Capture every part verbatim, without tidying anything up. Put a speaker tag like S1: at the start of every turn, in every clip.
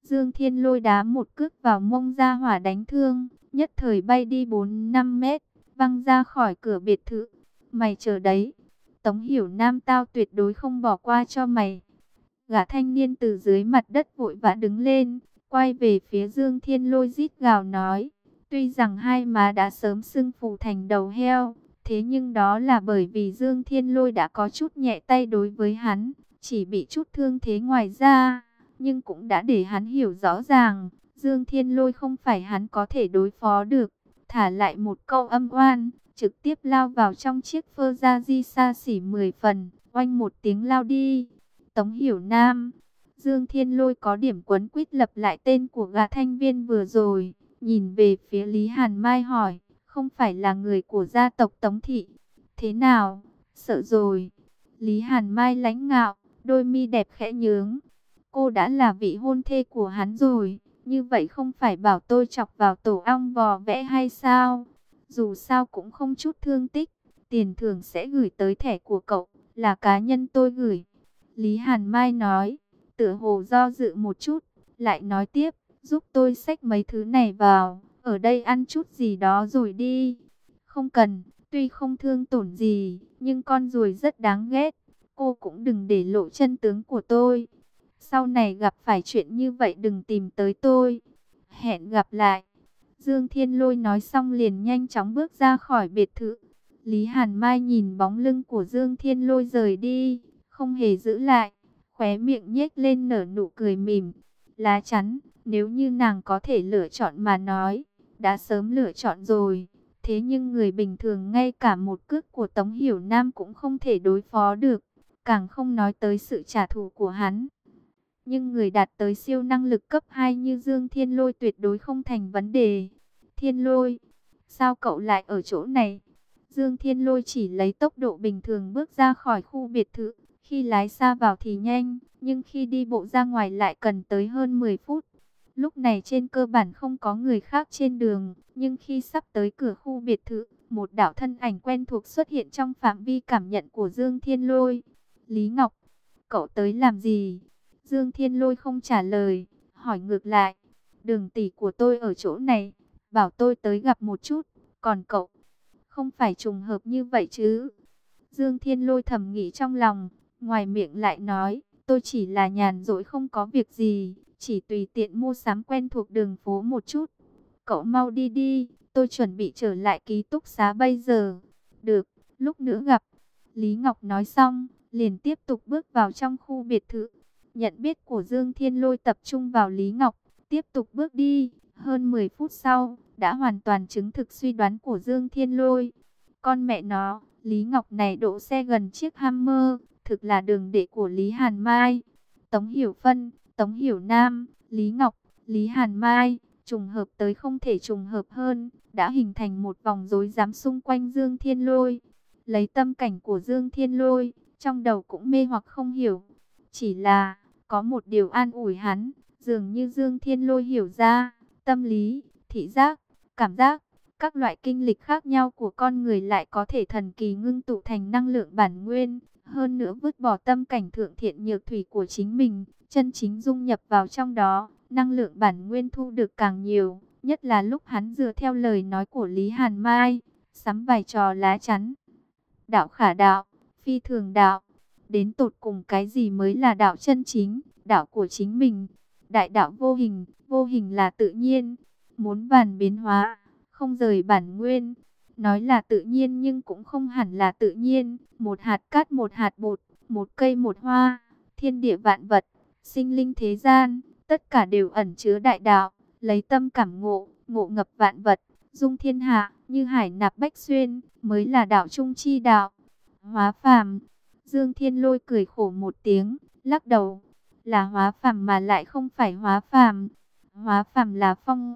S1: Dương Thiên Lôi đá một cước vào mông Gia Hỏa đánh thương, nhất thời bay đi bốn năm mét, văng ra khỏi cửa biệt thự. Mày chờ đấy, Tống Hiểu Nam tao tuyệt đối không bỏ qua cho mày. Gã thanh niên từ dưới mặt đất vội vã đứng lên, quay về phía Dương Thiên Lôi rít gào nói. Tuy rằng hai má đã sớm sưng phù thành đầu heo, thế nhưng đó là bởi vì Dương Thiên Lôi đã có chút nhẹ tay đối với hắn, chỉ bị chút thương thế ngoài ra, nhưng cũng đã để hắn hiểu rõ ràng, Dương Thiên Lôi không phải hắn có thể đối phó được. Thả lại một câu âm oan, trực tiếp lao vào trong chiếc phơ ra di xa xỉ mười phần, oanh một tiếng lao đi. Tống Hiểu Nam, Dương Thiên Lôi có điểm quấn quýt lập lại tên của gã thanh viên vừa rồi, nhìn về phía Lý Hàn Mai hỏi, không phải là người của gia tộc Tống Thị, thế nào, sợ rồi? Lý Hàn Mai lãnh ngạo, đôi mi đẹp khẽ nhướng, cô đã là vị hôn thê của hắn rồi, như vậy không phải bảo tôi chọc vào tổ ong vò vẽ hay sao? Dù sao cũng không chút thương tích, tiền thưởng sẽ gửi tới thẻ của cậu, là cá nhân tôi gửi. Lý Hàn Mai nói, tựa hồ do dự một chút, lại nói tiếp, giúp tôi xách mấy thứ này vào, ở đây ăn chút gì đó rồi đi. Không cần, tuy không thương tổn gì, nhưng con ruồi rất đáng ghét, cô cũng đừng để lộ chân tướng của tôi. Sau này gặp phải chuyện như vậy đừng tìm tới tôi. Hẹn gặp lại. Dương Thiên Lôi nói xong liền nhanh chóng bước ra khỏi biệt thự. Lý Hàn Mai nhìn bóng lưng của Dương Thiên Lôi rời đi, không hề giữ lại, khóe miệng nhếch lên nở nụ cười mỉm. Lá chắn, nếu như nàng có thể lựa chọn mà nói, đã sớm lựa chọn rồi. Thế nhưng người bình thường ngay cả một cước của Tống Hiểu Nam cũng không thể đối phó được, càng không nói tới sự trả thù của hắn. Nhưng người đạt tới siêu năng lực cấp hai như Dương Thiên Lôi tuyệt đối không thành vấn đề. Thiên Lôi, sao cậu lại ở chỗ này? Dương Thiên Lôi chỉ lấy tốc độ bình thường bước ra khỏi khu biệt thự. Khi lái xa vào thì nhanh, nhưng khi đi bộ ra ngoài lại cần tới hơn mười phút. Lúc này trên cơ bản không có người khác trên đường, nhưng khi sắp tới cửa khu biệt thự, một đạo thân ảnh quen thuộc xuất hiện trong phạm vi cảm nhận của Dương Thiên Lôi. Lý Ngọc, cậu tới làm gì? Dương Thiên Lôi không trả lời, hỏi ngược lại. Đường tỷ của tôi ở chỗ này, bảo tôi tới gặp một chút, còn cậu, không phải trùng hợp như vậy chứ? Dương Thiên Lôi thầm nghĩ trong lòng, ngoài miệng lại nói, tôi chỉ là nhàn rỗi không có việc gì, chỉ tùy tiện mua sắm quen thuộc đường phố một chút. Cậu mau đi đi, tôi chuẩn bị trở lại ký túc xá bây giờ. Được, lúc nữa gặp. Lý Ngọc nói xong, liền tiếp tục bước vào trong khu biệt thự. Nhận biết của Dương Thiên Lôi tập trung vào Lý Ngọc, tiếp tục bước đi. Hơn mười phút sau, đã hoàn toàn chứng thực suy đoán của Dương Thiên Lôi. Con mẹ nó, Lý Ngọc này đỗ xe gần chiếc Hammer, thực là đường đệ của Lý Hàn Mai. Tống Hiểu Phân, Tống Hiểu Nam, Lý Ngọc, Lý Hàn Mai, trùng hợp tới không thể trùng hợp hơn, đã hình thành một vòng rối rắm xung quanh Dương Thiên Lôi. Lấy tâm cảnh của Dương Thiên Lôi, trong đầu cũng mê hoặc không hiểu. Chỉ là, có một điều an ủi hắn, dường như Dương Thiên Lôi hiểu ra, tâm lý, thị giác, cảm giác, các loại kinh lịch khác nhau của con người lại có thể thần kỳ ngưng tụ thành năng lượng bản nguyên. Hơn nữa vứt bỏ tâm cảnh thượng thiện nhược thủy của chính mình, chân chính dung nhập vào trong đó, năng lượng bản nguyên thu được càng nhiều. Nhất là lúc hắn dựa theo lời nói của Lý Hàn Mai, sắm vài trò lá chắn. Đạo khả đạo, phi thường đạo. Đến tột cùng cái gì mới là đạo chân chính, đạo của chính mình. Đại đạo vô hình, vô hình là tự nhiên. Muốn vạn biến hóa, không rời bản nguyên. Nói là tự nhiên nhưng cũng không hẳn là tự nhiên. Một hạt cát một hạt bột, một cây một hoa, thiên địa vạn vật, sinh linh thế gian, tất cả đều ẩn chứa đại đạo. Lấy tâm cảm ngộ, ngộ ngập vạn vật, dung thiên hạ, như hải nạp bách xuyên, mới là đạo trung chi đạo. Hóa phàm. Dương Thiên Lôi cười khổ một tiếng, lắc đầu. Là hóa phàm mà lại không phải hóa phàm. Hóa phàm là phong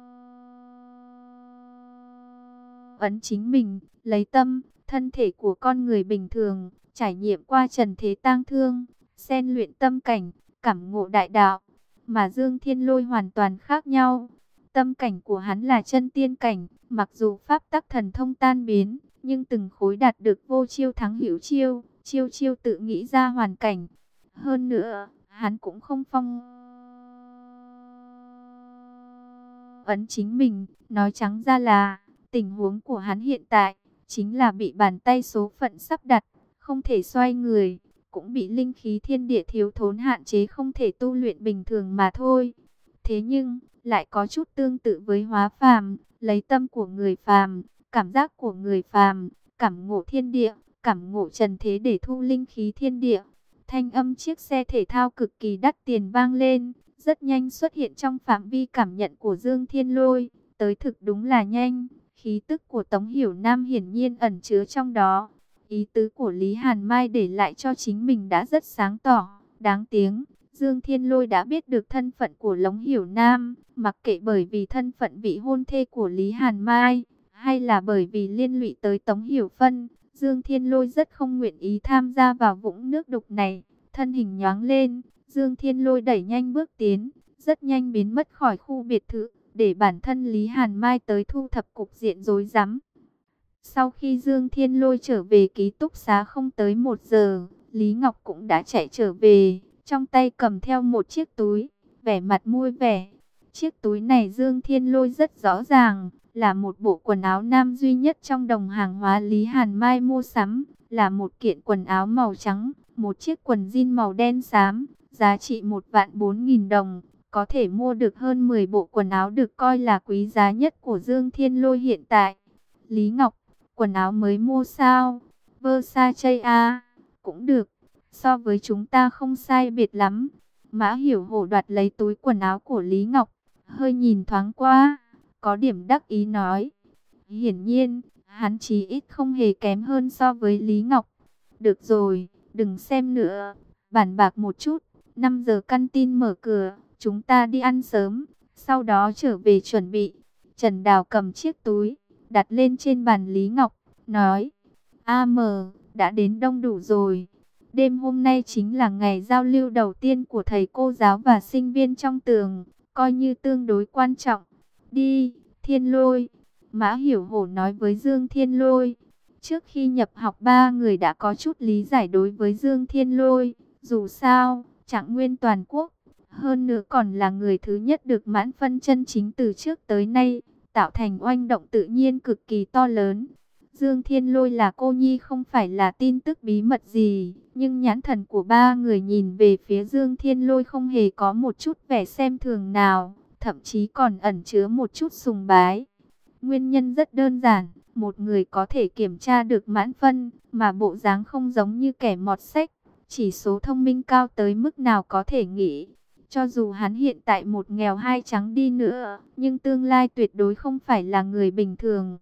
S1: ấn chính mình, lấy tâm, thân thể của con người bình thường, trải nghiệm qua trần thế tang thương, xen luyện tâm cảnh, cảm ngộ đại đạo. Mà Dương Thiên Lôi hoàn toàn khác nhau. Tâm cảnh của hắn là chân tiên cảnh, mặc dù pháp tắc thần thông tan biến, nhưng từng khối đạt được vô chiêu thắng hữu chiêu, chiêu chiêu tự nghĩ ra hoàn cảnh. Hơn nữa, hắn cũng không phong ấn chính mình. Nói trắng ra là, tình huống của hắn hiện tại, chính là bị bàn tay số phận sắp đặt, không thể xoay người, cũng bị linh khí thiên địa thiếu thốn hạn chế không thể tu luyện bình thường mà thôi. Thế nhưng, lại có chút tương tự với hóa phàm, lấy tâm của người phàm, cảm giác của người phàm, cảm ngộ thiên địa, cảm ngộ trần thế để thu linh khí thiên địa. Thanh âm chiếc xe thể thao cực kỳ đắt tiền vang lên, rất nhanh xuất hiện trong phạm vi cảm nhận của Dương Thiên Lôi, tới thực đúng là nhanh, khí tức của Tống Hiểu Nam hiển nhiên ẩn chứa trong đó. Ý tứ của Lý Hàn Mai để lại cho chính mình đã rất sáng tỏ, đáng tiếng. Dương Thiên Lôi đã biết được thân phận của Lống Hiểu Nam, mặc kệ bởi vì thân phận vị hôn thê của Lý Hàn Mai, hay là bởi vì liên lụy tới Tống Hiểu Phân, Dương Thiên Lôi rất không nguyện ý tham gia vào vũng nước đục này. Thân hình nhoáng lên, Dương Thiên Lôi đẩy nhanh bước tiến, rất nhanh biến mất khỏi khu biệt thự, để bản thân Lý Hàn Mai tới thu thập cục diện rối rắm. Sau khi Dương Thiên Lôi trở về ký túc xá không tới một giờ, Lý Ngọc cũng đã chạy trở về, trong tay cầm theo một chiếc túi, vẻ mặt vui vẻ. Chiếc túi này Dương Thiên Lôi rất rõ ràng, là một bộ quần áo nam duy nhất trong đồng hàng hóa Lý Hàn Mai mua sắm, là một kiện quần áo màu trắng, một chiếc quần jean màu đen xám, giá trị một vạn bốn nghìn đồng, có thể mua được hơn mười bộ quần áo được coi là quý giá nhất của Dương Thiên Lôi hiện tại. Lý Ngọc, quần áo mới mua sao? Versace à? Cũng được, so với chúng ta không sai biệt lắm. Mã Hiểu Hổ đoạt lấy túi quần áo của Lý Ngọc, hơi nhìn thoáng qua, có điểm đắc ý nói. Hiển nhiên, hắn chí ít không hề kém hơn so với Lý Ngọc. Được rồi, đừng xem nữa, bàn bạc một chút, năm giờ căn tin mở cửa, chúng ta đi ăn sớm, sau đó trở về chuẩn bị. Trần Đào cầm chiếc túi, đặt lên trên bàn Lý Ngọc, nói, a mờ, đã đến đông đủ rồi. Đêm hôm nay chính là ngày giao lưu đầu tiên của thầy cô giáo và sinh viên trong trường, coi như tương đối quan trọng. Đi, Thiên Lôi. Mã Hiểu Hổ nói với Dương Thiên Lôi. Trước khi nhập học ba người đã có chút lý giải đối với Dương Thiên Lôi. Dù sao, Trạng Nguyên toàn quốc, hơn nữa còn là người thứ nhất được mãn phân chân chính từ trước tới nay, tạo thành oanh động tự nhiên cực kỳ to lớn. Dương Thiên Lôi là cô nhi không phải là tin tức bí mật gì, nhưng nhãn thần của ba người nhìn về phía Dương Thiên Lôi không hề có một chút vẻ xem thường nào, thậm chí còn ẩn chứa một chút sùng bái. Nguyên nhân rất đơn giản, một người có thể kiểm tra được mãn phân, mà bộ dáng không giống như kẻ mọt sách, chỉ số thông minh cao tới mức nào có thể nghĩ. Cho dù hắn hiện tại một nghèo hai trắng đi nữa, nhưng tương lai tuyệt đối không phải là người bình thường.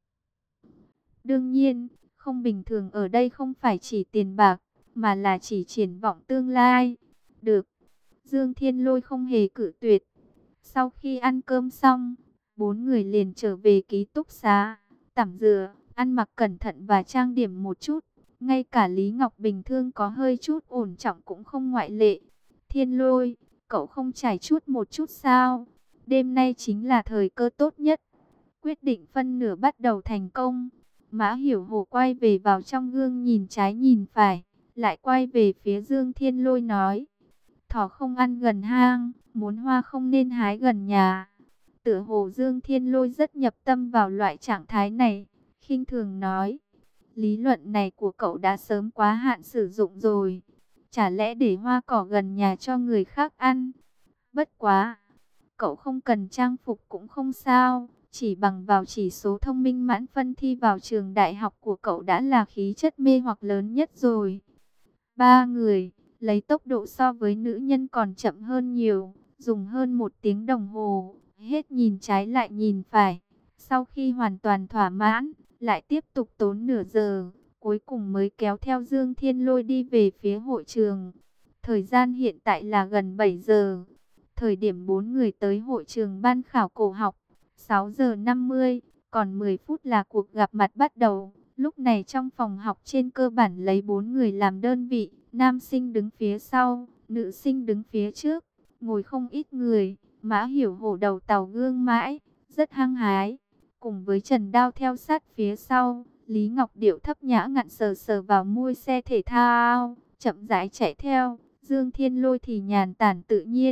S1: Đương nhiên, không bình thường ở đây không phải chỉ tiền bạc, mà là chỉ triển vọng tương lai. Được, Dương Thiên Lôi không hề cự tuyệt. Sau khi ăn cơm xong, bốn người liền trở về ký túc xá, tắm rửa, ăn mặc cẩn thận và trang điểm một chút. Ngay cả Lý Ngọc bình thường có hơi chút ổn trọng cũng không ngoại lệ. Thiên Lôi, cậu không trải chuốt một chút sao? Đêm nay chính là thời cơ tốt nhất. Quyết định phân nửa bắt đầu thành công. Mã Hiểu Hổ quay về vào trong gương nhìn trái nhìn phải, lại quay về phía Dương Thiên Lôi nói. Thỏ không ăn gần hang, muốn hoa không nên hái gần nhà. Tựa hồ Dương Thiên Lôi rất nhập tâm vào loại trạng thái này, khinh thường nói. Lý luận này của cậu đã sớm quá hạn sử dụng rồi. Chả lẽ để hoa cỏ gần nhà cho người khác ăn? Bất quá, cậu không cần trang phục cũng không sao. Chỉ bằng vào chỉ số thông minh mãn phân thi vào trường đại học của cậu đã là khí chất mê hoặc lớn nhất rồi. Ba người, lấy tốc độ so với nữ nhân còn chậm hơn nhiều, dùng hơn một tiếng đồng hồ, hết nhìn trái lại nhìn phải. Sau khi hoàn toàn thỏa mãn, lại tiếp tục tốn nửa giờ, cuối cùng mới kéo theo Dương Thiên Lôi đi về phía hội trường. Thời gian hiện tại là gần bảy giờ. Thời điểm bốn người tới hội trường ban khảo cổ học, sáu giờ năm mươi, còn mười phút là cuộc gặp mặt bắt đầu. Lúc này trong phòng học trên cơ bản lấy bốn người làm đơn vị, nam sinh đứng phía sau, nữ sinh đứng phía trước, ngồi không ít người. Mã Hiểu Hổ đầu tàu gương mãi, rất hăng hái, cùng với Trần Đao theo sát phía sau. Lý Ngọc điệu thấp nhã ngặn sờ sờ vào mui xe thể thao, chậm rãi chạy theo. Dương Thiên Lôi thì nhàn tản tự nhiên,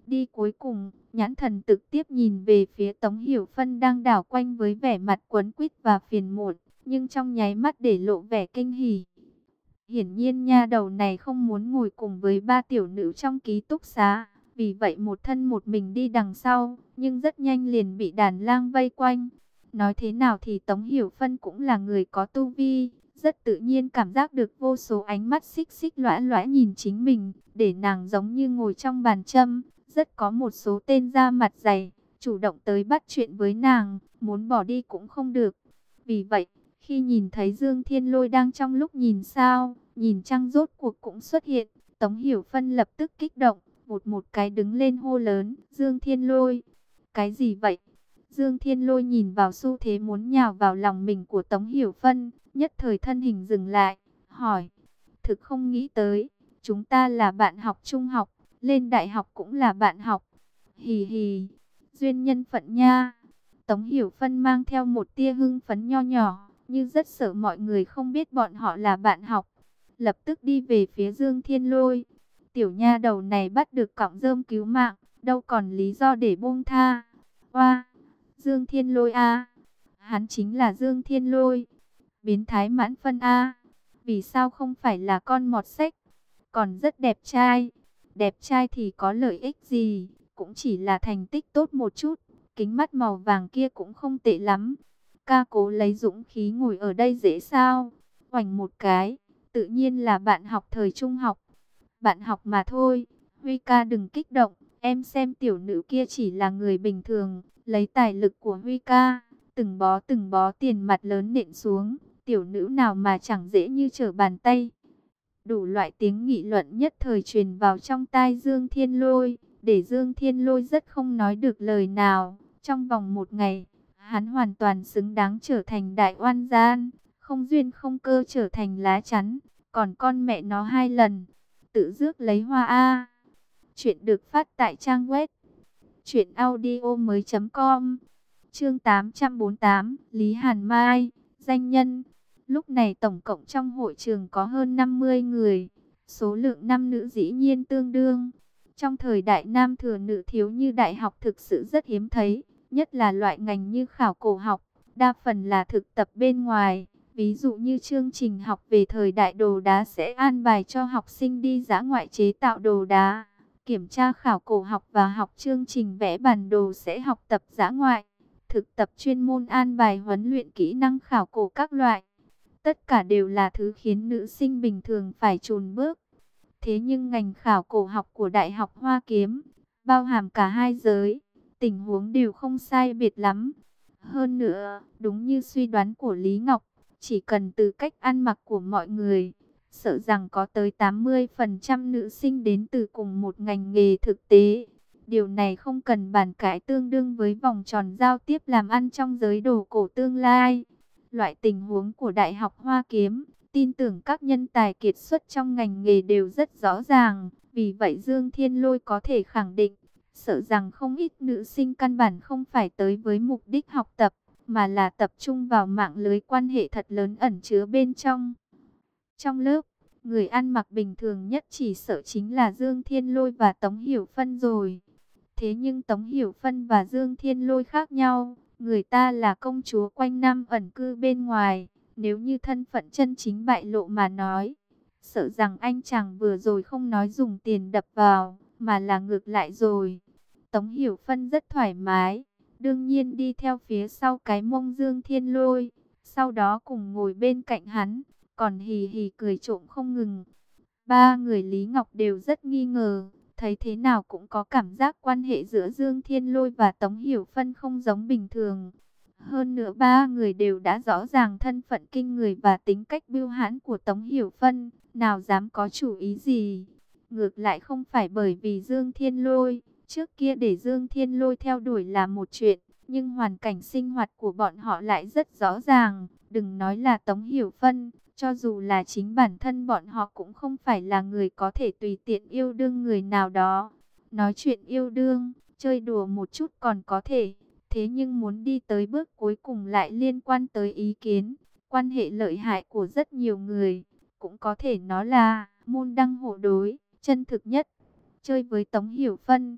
S1: đi cuối cùng, nhãn thần trực tiếp nhìn về phía Tống Hiểu Phân đang đảo quanh với vẻ mặt quấn quýt và phiền muộn, nhưng trong nháy mắt để lộ vẻ kinh hỉ. Hiển nhiên nha đầu này không muốn ngồi cùng với ba tiểu nữ trong ký túc xá, vì vậy một thân một mình đi đằng sau, nhưng rất nhanh liền bị đàn lang vây quanh. Nói thế nào thì Tống Hiểu Phân cũng là người có tu vi, rất tự nhiên cảm giác được vô số ánh mắt xích xích lõa lõa nhìn chính mình, để nàng giống như ngồi trong bàn châm. Rất có một số tên da mặt dày, chủ động tới bắt chuyện với nàng, muốn bỏ đi cũng không được. Vì vậy, khi nhìn thấy Dương Thiên Lôi đang trong lúc nhìn sao, nhìn trăng rốt cuộc cũng xuất hiện, Tống Hiểu Phân lập tức kích động, một một cái đứng lên hô lớn, Dương Thiên Lôi, cái gì vậy? Dương Thiên Lôi nhìn vào xu thế muốn nhào vào lòng mình của Tống Hiểu Phân, nhất thời thân hình dừng lại, hỏi, thực không nghĩ tới, chúng ta là bạn học trung học, lên đại học cũng là bạn học, hì hì, duyên nhân phận nha. Tống Hiểu Phân mang theo một tia hưng phấn nho nhỏ, như rất sợ mọi người không biết bọn họ là bạn học. Lập tức đi về phía Dương Thiên Lôi. Tiểu nha đầu này bắt được cọng rơm cứu mạng, đâu còn lý do để buông tha. Oa, Dương Thiên Lôi a, hắn chính là Dương Thiên Lôi. Biến thái mãn phân a, vì sao không phải là con mọt sách, còn rất đẹp trai. Đẹp trai thì có lợi ích gì, cũng chỉ là thành tích tốt một chút. Kính mắt màu vàng kia cũng không tệ lắm. Ca cố lấy dũng khí ngồi ở đây dễ sao? Oành một cái, tự nhiên là bạn học thời trung học. Bạn học mà thôi, Huy ca đừng kích động, em xem tiểu nữ kia chỉ là người bình thường, lấy tài lực của Huy ca, từng bó từng bó tiền mặt lớn nện xuống, tiểu nữ nào mà chẳng dễ như trở bàn tay. Đủ loại tiếng nghị luận nhất thời truyền vào trong tai Dương Thiên Lôi, để Dương Thiên Lôi rất không nói được lời nào. Trong vòng một ngày, hắn hoàn toàn xứng đáng trở thành đại oan gian, không duyên không cơ trở thành lá chắn, còn con mẹ nó hai lần, tự rước lấy hoa a. Chuyện được phát tại trang web truyện audio mới chấm com. Chương tám trăm bốn mươi tám, Lý Hàn Mai, danh nhân. Lúc này tổng cộng trong hội trường có hơn năm mươi người, số lượng nam nữ dĩ nhiên tương đương. Trong thời đại nam thừa nữ thiếu như đại học thực sự rất hiếm thấy, nhất là loại ngành như khảo cổ học, đa phần là thực tập bên ngoài. Ví dụ như chương trình học về thời đại đồ đá sẽ an bài cho học sinh đi dã ngoại chế tạo đồ đá. Kiểm tra khảo cổ học và học chương trình vẽ bản đồ sẽ học tập dã ngoại. Thực tập chuyên môn an bài huấn luyện kỹ năng khảo cổ các loại. Tất cả đều là thứ khiến nữ sinh bình thường phải chùn bước. Thế nhưng ngành khảo cổ học của Đại học Hoa Kiếm, bao hàm cả hai giới, tình huống đều không sai biệt lắm. Hơn nữa, đúng như suy đoán của Lý Ngọc, chỉ cần từ cách ăn mặc của mọi người, sợ rằng có tới tám mươi phần trăm nữ sinh đến từ cùng một ngành nghề thực tế. Điều này không cần bàn cãi, tương đương với vòng tròn giao tiếp làm ăn trong giới đồ cổ tương lai. Loại tình huống của Đại học Hoa Kiếm, tin tưởng các nhân tài kiệt xuất trong ngành nghề đều rất rõ ràng. Vì vậy Dương Thiên Lôi có thể khẳng định, sợ rằng không ít nữ sinh căn bản không phải tới với mục đích học tập, mà là tập trung vào mạng lưới quan hệ thật lớn ẩn chứa bên trong. Trong lớp, người ăn mặc bình thường nhất chỉ sợ chính là Dương Thiên Lôi và Tống Hiểu Phân rồi. Thế nhưng Tống Hiểu Phân và Dương Thiên Lôi khác nhau, người ta là công chúa quanh năm ẩn cư bên ngoài, nếu như thân phận chân chính bại lộ mà nói, sợ rằng anh chàng vừa rồi không nói dùng tiền đập vào, mà là ngược lại rồi. Tống Hiểu Phân rất thoải mái, đương nhiên đi theo phía sau cái mông Dương Thiên Lôi, sau đó cùng ngồi bên cạnh hắn, còn hì hì cười trộm không ngừng. Ba người Lý Ngọc đều rất nghi ngờ, thấy thế nào cũng có cảm giác quan hệ giữa Dương Thiên Lôi và Tống Hiểu Phân không giống bình thường. Hơn nữa ba người đều đã rõ ràng thân phận kinh người và tính cách bưu hãn của Tống Hiểu Phân, nào dám có chủ ý gì. Ngược lại không phải bởi vì Dương Thiên Lôi, trước kia để Dương Thiên Lôi theo đuổi là một chuyện, nhưng hoàn cảnh sinh hoạt của bọn họ lại rất rõ ràng, đừng nói là Tống Hiểu Phân. Cho dù là chính bản thân bọn họ cũng không phải là người có thể tùy tiện yêu đương người nào đó. Nói chuyện yêu đương, chơi đùa một chút còn có thể. Thế nhưng muốn đi tới bước cuối cùng lại liên quan tới ý kiến, quan hệ lợi hại của rất nhiều người. Cũng có thể nói là môn đăng hộ đối, chân thực nhất. Chơi với Tống Hiểu Phân,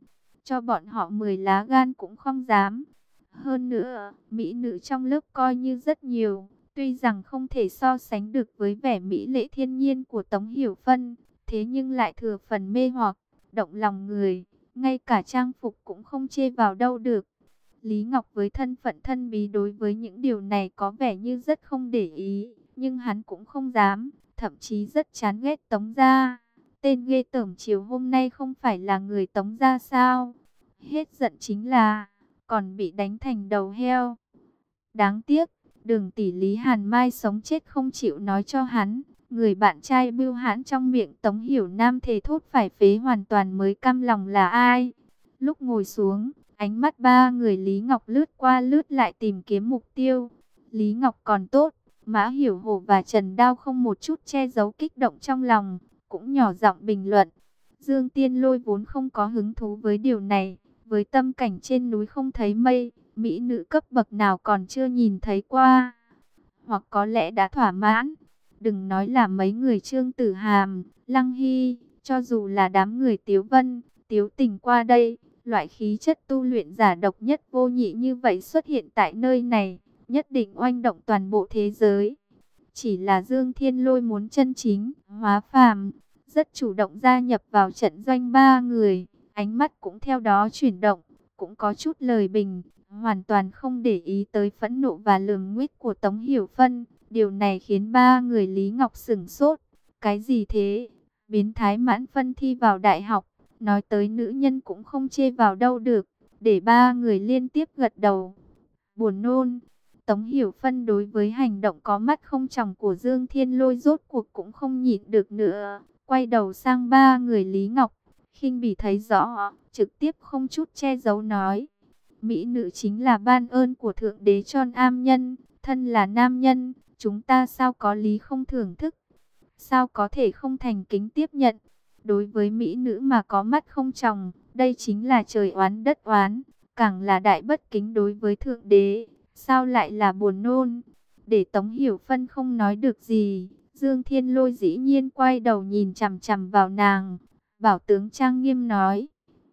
S1: cho bọn họ mười lá gan cũng không dám. Hơn nữa, mỹ nữ trong lớp coi như rất nhiều, tuy rằng không thể so sánh được với vẻ mỹ lệ thiên nhiên của Tống Hiểu Phân, thế nhưng lại thừa phần mê hoặc, động lòng người, ngay cả trang phục cũng không chê vào đâu được. Lý Ngọc với thân phận thân bí đối với những điều này có vẻ như rất không để ý, nhưng hắn cũng không dám, thậm chí rất chán ghét Tống gia. Tên ghê tởm chiều hôm nay không phải là người Tống gia sao? Hết giận chính là còn bị đánh thành đầu heo. Đáng tiếc, Đường tỷ Lý Hàn Mai sống chết không chịu nói cho hắn, người bạn trai bưu hãn trong miệng Tống Hiểu Nam thề thốt phải phế hoàn toàn mới cam lòng là ai. Lúc ngồi xuống, ánh mắt ba người Lý Ngọc lướt qua lướt lại tìm kiếm mục tiêu. Lý Ngọc còn tốt, Mã Hiểu Hổ và Trần Đao không một chút che giấu kích động trong lòng, cũng nhỏ giọng bình luận. Dương Tiên Lôi vốn không có hứng thú với điều này, với tâm cảnh trên núi không thấy mây, mỹ nữ cấp bậc nào còn chưa nhìn thấy qua, hoặc có lẽ đã thỏa mãn. Đừng nói là mấy người Trương Tử Hàm, Lăng Hy, cho dù là đám người Tiếu Vân, Tiếu Tình qua đây, loại khí chất tu luyện giả độc nhất vô nhị như vậy xuất hiện tại nơi này, nhất định oanh động toàn bộ thế giới. Chỉ là Dương Thiên Lôi muốn chân chính, hóa phàm, rất chủ động gia nhập vào trận doanh ba người, ánh mắt cũng theo đó chuyển động, cũng có chút lời bình, hoàn toàn không để ý tới phẫn nộ và lườm nguýt của Tống Hiểu Phân. Điều này khiến ba người Lý Ngọc sửng sốt. Cái gì thế? Biến thái mãn phân thi vào đại học, nói tới nữ nhân cũng không chê vào đâu được, để ba người liên tiếp gật đầu. Buồn nôn. Tống Hiểu Phân đối với hành động có mắt không tròng của Dương Thiên Lôi rốt cuộc cũng không nhịn được nữa, quay đầu sang ba người Lý Ngọc, khinh bỉ thấy rõ, trực tiếp không chút che giấu nói: mỹ nữ chính là ban ơn của Thượng Đế cho nam nhân, thân là nam nhân, chúng ta sao có lý không thưởng thức, sao có thể không thành kính tiếp nhận. Đối với mỹ nữ mà có mắt không tròng, đây chính là trời oán đất oán, càng là đại bất kính đối với Thượng Đế, sao lại là buồn nôn. Để Tống Hiểu Phân không nói được gì, Dương Thiên Lôi dĩ nhiên quay đầu nhìn chằm chằm vào nàng, bảo tướng trang nghiêm nói.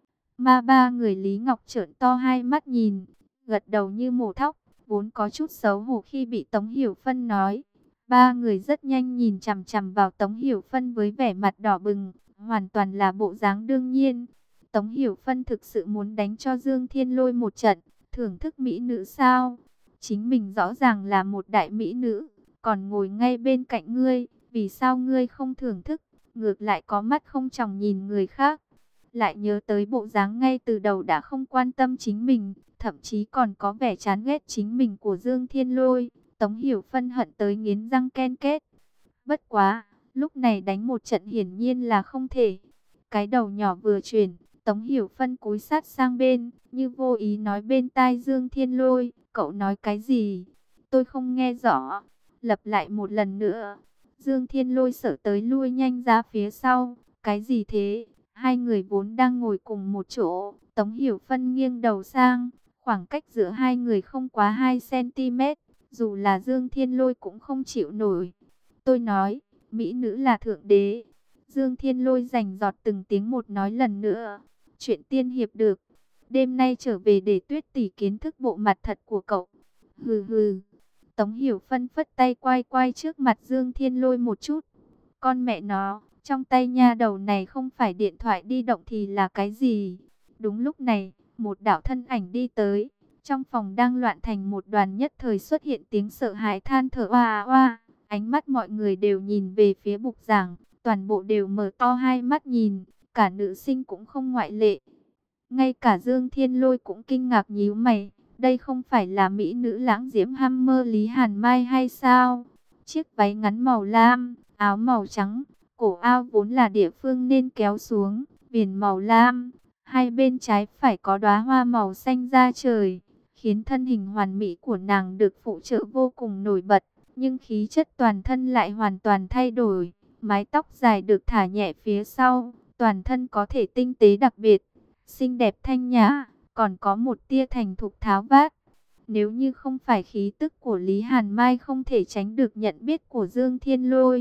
S1: Ma ba người Lý Ngọc trợn to hai mắt nhìn, gật đầu như mổ thóc, vốn có chút xấu hổ khi bị Tống Hiểu Phân nói. Ba người rất nhanh nhìn chằm chằm vào Tống Hiểu Phân với vẻ mặt đỏ bừng, hoàn toàn là bộ dáng đương nhiên. Tống Hiểu Phân thực sự muốn đánh cho Dương Thiên Lôi một trận, thưởng thức mỹ nữ sao? Chính mình rõ ràng là một đại mỹ nữ, còn ngồi ngay bên cạnh ngươi, vì sao ngươi không thưởng thức, ngược lại có mắt không tròng nhìn người khác? Lại nhớ tới bộ dáng ngay từ đầu đã không quan tâm chính mình, thậm chí còn có vẻ chán ghét chính mình của Dương Thiên Lôi, Tống Hiểu Phân hận tới nghiến răng ken két. Bất quá, lúc này đánh một trận hiển nhiên là không thể. Cái đầu nhỏ vừa chuyển, Tống Hiểu Phân cúi sát sang bên, như vô ý nói bên tai Dương Thiên Lôi, cậu nói cái gì? Tôi không nghe rõ. Lặp lại một lần nữa. Dương Thiên Lôi sợ tới lui nhanh ra phía sau. Cái gì thế? Hai người vốn đang ngồi cùng một chỗ, Tống Hiểu Phân nghiêng đầu sang, khoảng cách giữa hai người không quá hai xăng ti mét, dù là Dương Thiên Lôi cũng không chịu nổi. Tôi nói, mỹ nữ là thượng đế. Dương Thiên Lôi rành giọt từng tiếng một nói lần nữa. Chuyện tiên hiệp được. Đêm nay trở về để Tuyết tỷ kiến thức bộ mặt thật của cậu. Hừ hừ. Tống Hiểu Phân phất tay quay quay trước mặt Dương Thiên Lôi một chút. Con mẹ nó, trong tay nha đầu này không phải điện thoại di động thì là cái gì? Đúng lúc này, một đạo thân ảnh đi tới. Trong phòng đang loạn thành một đoàn, nhất thời xuất hiện tiếng sợ hãi than thở oa oa. Ánh mắt mọi người đều nhìn về phía bục giảng, toàn bộ đều mở to hai mắt nhìn, cả nữ sinh cũng không ngoại lệ. Ngay cả Dương Thiên Lôi cũng kinh ngạc nhíu mày, đây không phải là mỹ nữ lãng diễm Hammer Lý Hàn Mai hay sao? Chiếc váy ngắn màu lam, áo màu trắng, cổ ao vốn là địa phương nên kéo xuống, viền màu lam, hai bên trái phải có đóa hoa màu xanh da trời, khiến thân hình hoàn mỹ của nàng được phụ trợ vô cùng nổi bật, nhưng khí chất toàn thân lại hoàn toàn thay đổi. Mái tóc dài được thả nhẹ phía sau, toàn thân có thể tinh tế đặc biệt, xinh đẹp thanh nhã, còn có một tia thành thục tháo vát. Nếu như không phải khí tức của Lý Hàn Mai không thể tránh được nhận biết của Dương Thiên Lôi,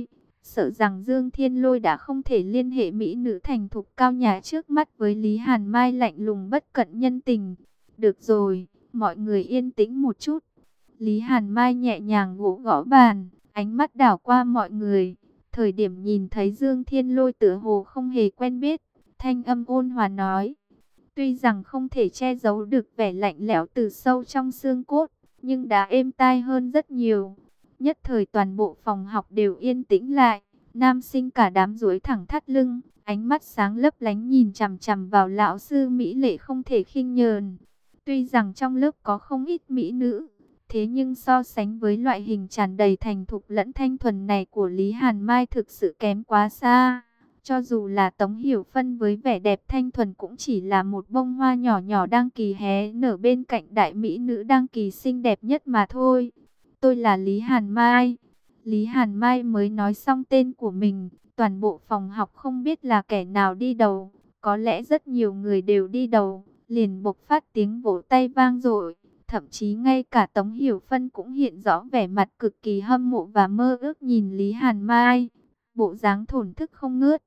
S1: Sợ rằng Dương Thiên Lôi đã không thể liên hệ mỹ nữ thành thục cao nhã trước mắt với Lý Hàn Mai lạnh lùng bất cận nhân tình. Được rồi, mọi người yên tĩnh một chút. Lý Hàn Mai nhẹ nhàng gõ gõ bàn, ánh mắt đảo qua mọi người. Thời điểm nhìn thấy Dương Thiên Lôi tựa hồ không hề quen biết, thanh âm ôn hòa nói. Tuy rằng không thể che giấu được vẻ lạnh lẽo từ sâu trong xương cốt, nhưng đã êm tai hơn rất nhiều. Nhất thời toàn bộ phòng học đều yên tĩnh lại, nam sinh cả đám duỗi thẳng thắt lưng, ánh mắt sáng lấp lánh nhìn chằm chằm vào lão sư mỹ lệ không thể khinh nhờn. Tuy rằng trong lớp có không ít mỹ nữ, thế nhưng so sánh với loại hình tràn đầy thành thục lẫn thanh thuần này của Lý Hàn Mai thực sự kém quá xa. Cho dù là Tống Hiểu Phân với vẻ đẹp thanh thuần cũng chỉ là một bông hoa nhỏ nhỏ đang kỳ hé nở bên cạnh đại mỹ nữ đang kỳ xinh đẹp nhất mà thôi. Tôi là Lý Hàn Mai. Lý Hàn Mai mới nói xong tên của mình, toàn bộ phòng học không biết là kẻ nào đi đầu, có lẽ rất nhiều người đều đi đầu, liền bộc phát tiếng vỗ tay vang dội. Thậm chí ngay cả Tống Hiểu Phân cũng hiện rõ vẻ mặt cực kỳ hâm mộ và mơ ước nhìn Lý Hàn Mai, bộ dáng thổn thức không ngớt.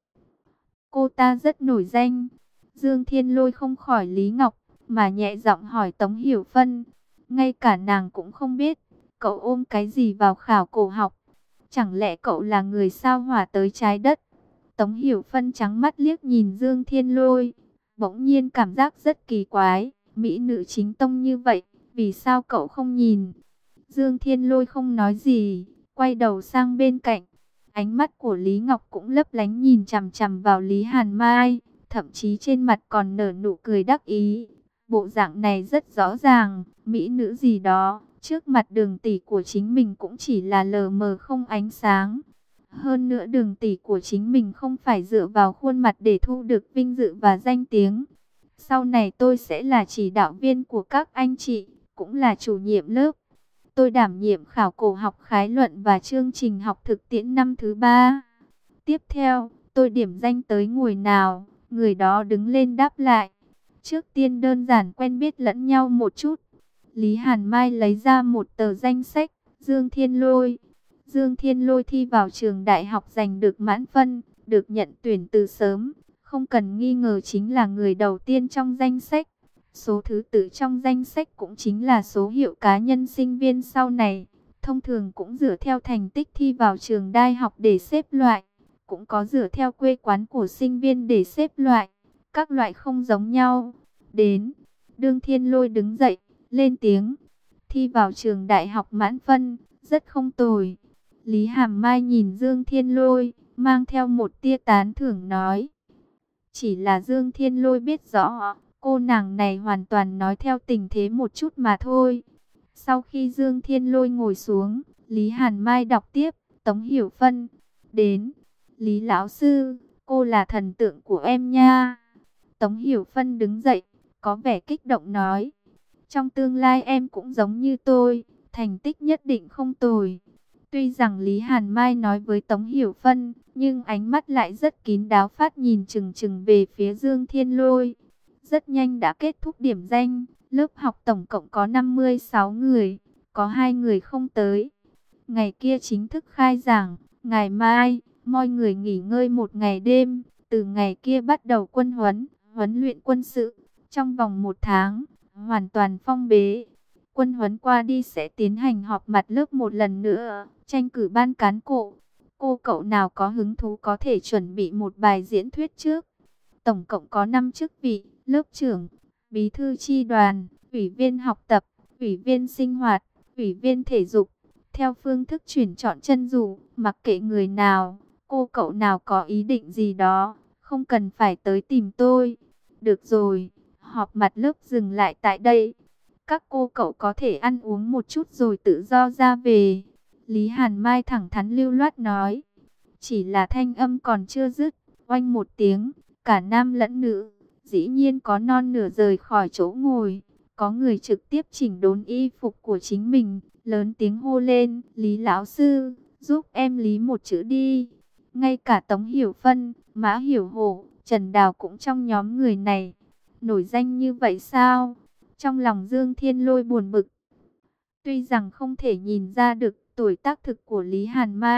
S1: Cô ta rất nổi danh. Dương Thiên Lôi không khỏi Lý Ngọc, mà nhẹ giọng hỏi Tống Hiểu Phân. Ngay cả nàng cũng không biết, cậu ôm cái gì vào khảo cổ học? Chẳng lẽ cậu là người sao hỏa tới trái đất? Tống Hiểu Phân trắng mắt liếc nhìn Dương Thiên Lôi, bỗng nhiên cảm giác rất kỳ quái. Mỹ nữ chính tông như vậy, vì sao cậu không nhìn? Dương Thiên Lôi không nói gì, quay đầu sang bên cạnh. Ánh mắt của Lý Ngọc cũng lấp lánh nhìn chằm chằm vào Lý Hàn Mai, thậm chí trên mặt còn nở nụ cười đắc ý. Bộ dạng này rất rõ ràng, mỹ nữ gì đó, trước mặt Đường tỷ của chính mình cũng chỉ là lờ mờ không ánh sáng. Hơn nữa Đường tỷ của chính mình không phải dựa vào khuôn mặt để thu được vinh dự và danh tiếng. Sau này tôi sẽ là chỉ đạo viên của các anh chị, cũng là chủ nhiệm lớp. Tôi đảm nhiệm khảo cổ học khái luận và chương trình học thực tiễn năm thứ ba. Tiếp theo, tôi điểm danh tới ngồi nào, người đó đứng lên đáp lại. Trước tiên đơn giản quen biết lẫn nhau một chút. Lý Hàn Mai lấy ra một tờ danh sách, Dương Thiên Lôi. Dương Thiên Lôi thi vào trường đại học giành được mãn phân, được nhận tuyển từ sớm. Không cần nghi ngờ chính là người đầu tiên trong danh sách. Số thứ tự trong danh sách cũng chính là số hiệu cá nhân sinh viên sau này. Thông thường cũng dựa theo thành tích thi vào trường đại học để xếp loại. Cũng có dựa theo quê quán của sinh viên để xếp loại. Các loại không giống nhau. Đến, Dương Thiên Lôi đứng dậy, lên tiếng. Thi vào trường đại học mãn phân, rất không tồi. Lý Hàm Mai nhìn Dương Thiên Lôi, mang theo một tia tán thưởng nói. Chỉ là Dương Thiên Lôi biết rõ, cô nàng này hoàn toàn nói theo tình thế một chút mà thôi. Sau khi Dương Thiên Lôi ngồi xuống, Lý Hàn Mai đọc tiếp, Tống Hiểu Phân. Đến, Lý lão sư, cô là thần tượng của em nha. Tống Hiểu Phân đứng dậy, có vẻ kích động nói. Trong tương lai em cũng giống như tôi, thành tích nhất định không tồi. Tuy rằng Lý Hàn Mai nói với Tống Hiểu Phân, nhưng ánh mắt lại rất kín đáo phát nhìn chừng chừng về phía Dương Thiên Lôi. Rất nhanh đã kết thúc điểm danh, lớp học tổng cộng có năm mươi sáu người, có hai người không tới. Ngày kia chính thức khai giảng, ngày mai, mọi người nghỉ ngơi một ngày đêm, từ ngày kia bắt đầu quân huấn, huấn luyện quân sự. Trong vòng một tháng, hoàn toàn phong bế. Quân huấn qua đi sẽ tiến hành họp mặt lớp một lần nữa, tranh cử ban cán bộ. Cô cậu nào có hứng thú có thể chuẩn bị một bài diễn thuyết trước. Tổng cộng có năm chức vị, lớp trưởng, bí thư chi đoàn, ủy viên học tập, ủy viên sinh hoạt, ủy viên thể dục. Theo phương thức chuyển chọn chân dù, mặc kệ người nào, cô cậu nào có ý định gì đó, không cần phải tới tìm tôi. Được rồi, họp mặt lớp dừng lại tại đây. Các cô cậu có thể ăn uống một chút rồi tự do ra về. Lý Hàn Mai thẳng thắn lưu loát nói. Chỉ là thanh âm còn chưa dứt, oanh một tiếng, cả nam lẫn nữ, dĩ nhiên có non nửa rời khỏi chỗ ngồi. Có người trực tiếp chỉnh đốn y phục của chính mình, lớn tiếng hô lên, Lý lão sư, giúp em Lý một chữ đi. Ngay cả Tống Hiểu Phân, Mã Hiểu Hổ, Trần Đào cũng trong nhóm người này. Nổi danh như vậy sao? Trong lòng Dương Thiên Lôi buồn bực. Tuy rằng không thể nhìn ra được tuổi tác thực của Lý Hàn Mai,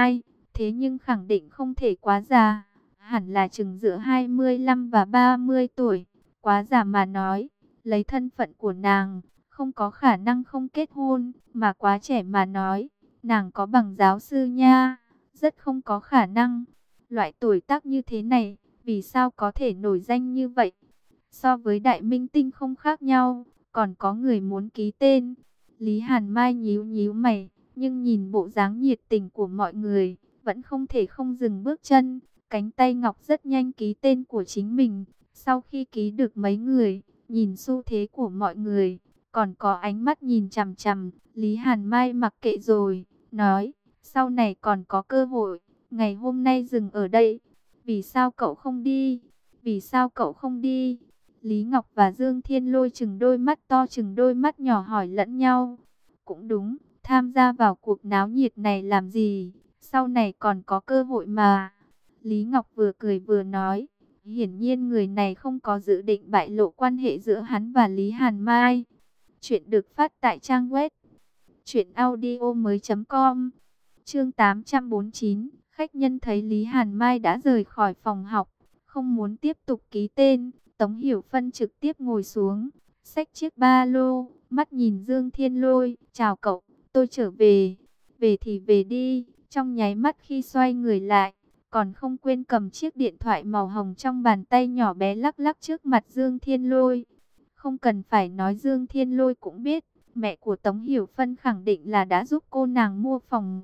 S1: thế nhưng khẳng định không thể quá già, hẳn là chừng giữa hai mươi lăm và ba mươi tuổi. Quá già mà nói, lấy thân phận của nàng, không có khả năng không kết hôn, mà quá trẻ mà nói, nàng có bằng giáo sư nha, rất không có khả năng. Loại tuổi tác như thế này, vì sao có thể nổi danh như vậy? So với đại minh tinh không khác nhau, còn có người muốn ký tên. Lý Hàn Mai nhíu nhíu mày, nhưng nhìn bộ dáng nhiệt tình của mọi người, vẫn không thể không dừng bước chân. Cánh tay ngọc rất nhanh ký tên của chính mình. Sau khi ký được mấy người, nhìn xu thế của mọi người, còn có ánh mắt nhìn chằm chằm, Lý Hàn Mai mặc kệ rồi, nói, sau này còn có cơ hội, ngày hôm nay dừng ở đây. Vì sao cậu không đi? Vì sao cậu không đi? Lý Ngọc và Dương Thiên Lôi chừng đôi mắt to chừng đôi mắt nhỏ hỏi lẫn nhau. Cũng đúng, tham gia vào cuộc náo nhiệt này làm gì? Sau này còn có cơ hội mà. Lý Ngọc vừa cười vừa nói. Hiển nhiên người này không có dự định bại lộ quan hệ giữa hắn và Lý Hàn Mai. Chuyện được phát tại trang web truyện audio mới.com. Chương tám trăm bốn mươi chín. Khách nhân thấy Lý Hàn Mai đã rời khỏi phòng học, không muốn tiếp tục ký tên. Tống Hiểu Phân trực tiếp ngồi xuống, xách chiếc ba lô, mắt nhìn Dương Thiên Lôi, chào cậu, tôi trở về, về thì về đi. Trong nháy mắt khi xoay người lại, còn không quên cầm chiếc điện thoại màu hồng trong bàn tay nhỏ bé lắc lắc trước mặt Dương Thiên Lôi. Không cần phải nói, Dương Thiên Lôi cũng biết, mẹ của Tống Hiểu Phân khẳng định là đã giúp cô nàng mua phòng